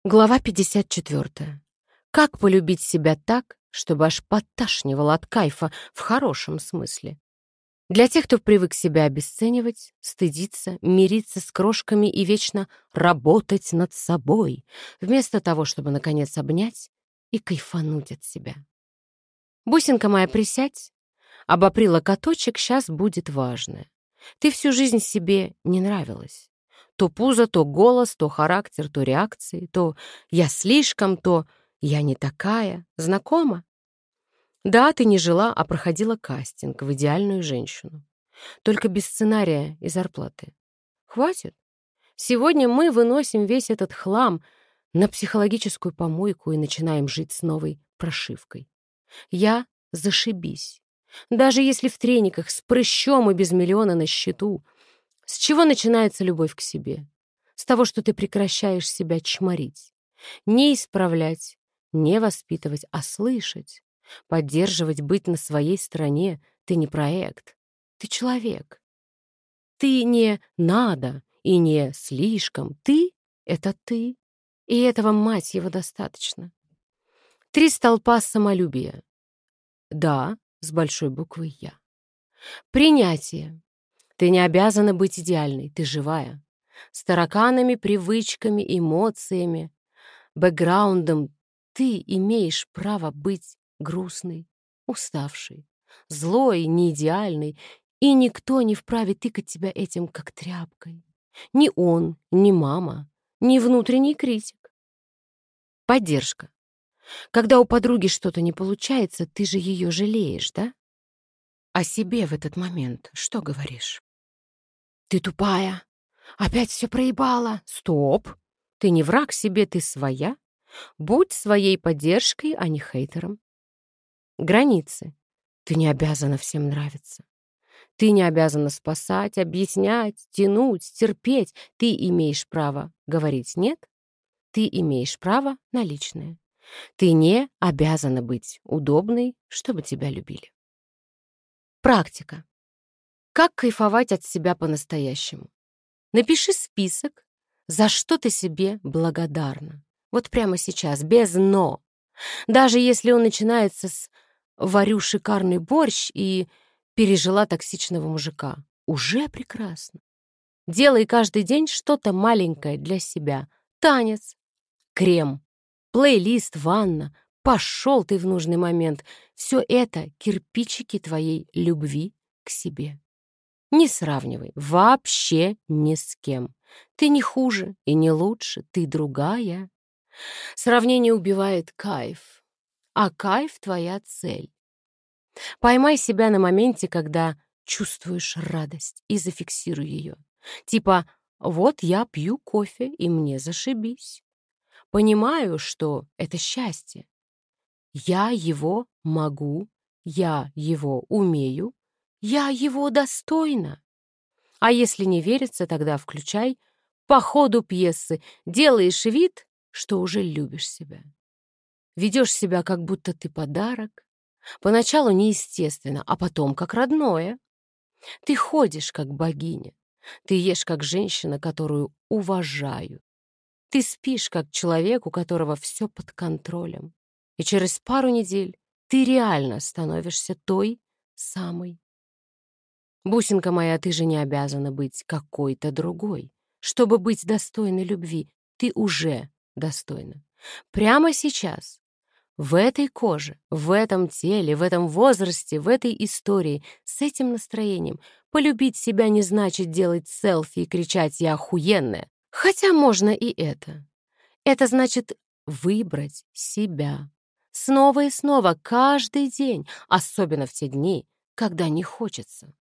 Глава 54. Как полюбить себя так, чтобы аж подташнивало от кайфа в хорошем смысле? Для тех, кто привык себя обесценивать, стыдиться, мириться с крошками и вечно работать над собой, вместо того, чтобы, наконец, обнять и кайфануть от себя. Бусинка моя, присядь, обопри локоточек, сейчас будет важное. Ты всю жизнь себе не нравилась. То пузо, то голос, то характер, то реакции, то «я слишком», то «я не такая». Знакомо? Да, ты не жила, а проходила кастинг в идеальную женщину. Только без сценария и зарплаты. Хватит? Сегодня мы выносим весь этот хлам на психологическую помойку и начинаем жить с новой прошивкой. Я зашибись. Даже если в трениках с прыщом и без миллиона на счету. С чего начинается любовь к себе? С того, что ты прекращаешь себя чморить. Не исправлять, не воспитывать, а слышать. Поддерживать, быть на своей стороне. Ты не проект. Ты человек. Ты не «надо» и не «слишком». Ты — это ты. И этого, мать его, достаточно. 3 столпа самолюбия. Да, с большой буквы «Я». Принятие. Ты не обязана быть идеальной, ты живая. С тараканами, привычками, эмоциями, бэкграундом ты имеешь право быть грустной, уставшей, злой, неидеальной, и никто не вправе тыкать тебя этим как тряпкой. Ни он, ни мама, ни внутренний критик. Поддержка. Когда у подруги что-то не получается, ты же ее жалеешь, да? О себе в этот момент что говоришь? Ты тупая. Опять все проебала. Стоп. Ты не враг себе, ты своя. Будь своей поддержкой, а не хейтером. Границы. Ты не обязана всем нравиться. Ты не обязана спасать, объяснять, тянуть, терпеть. Ты имеешь право говорить «нет». Ты имеешь право на личное. Ты не обязана быть удобной, чтобы тебя любили. Практика. Как кайфовать от себя по-настоящему? Напиши список, за что ты себе благодарна. Вот прямо сейчас, без «но». Даже если он начинается с «варю шикарный борщ» и «пережила токсичного мужика». Уже прекрасно. Делай каждый день что-то маленькое для себя. Танец, крем, плейлист, ванна. Пошел ты в нужный момент. Все это кирпичики твоей любви к себе. Не сравнивай вообще ни с кем. Ты не хуже и не лучше, ты другая. Сравнение убивает кайф, а кайф — твоя цель. Поймай себя на моменте, когда чувствуешь радость, и зафиксируй ее. Типа «вот я пью кофе, и мне зашибись». Понимаю, что это счастье. Я его могу, я его умею, я его достойна. А если не верится, тогда включай по ходу пьесы, делаешь вид, что уже любишь себя. Ведешь себя, как будто ты подарок. Поначалу неестественно, а потом как родное. Ты ходишь, как богиня. Ты ешь, как женщина, которую уважаю. Ты спишь, как человек, у которого все под контролем. И через пару недель ты реально становишься той самой. Бусинка моя, ты же не обязана быть какой-то другой. Чтобы быть достойной любви, ты уже достойна. Прямо сейчас, в этой коже, в этом теле, в этом возрасте, в этой истории, с этим настроением. Полюбить себя не значит делать селфи и кричать «я охуенная». Хотя можно и это. Это значит выбрать себя. Снова и снова, каждый день, особенно в те дни, когда не хочется.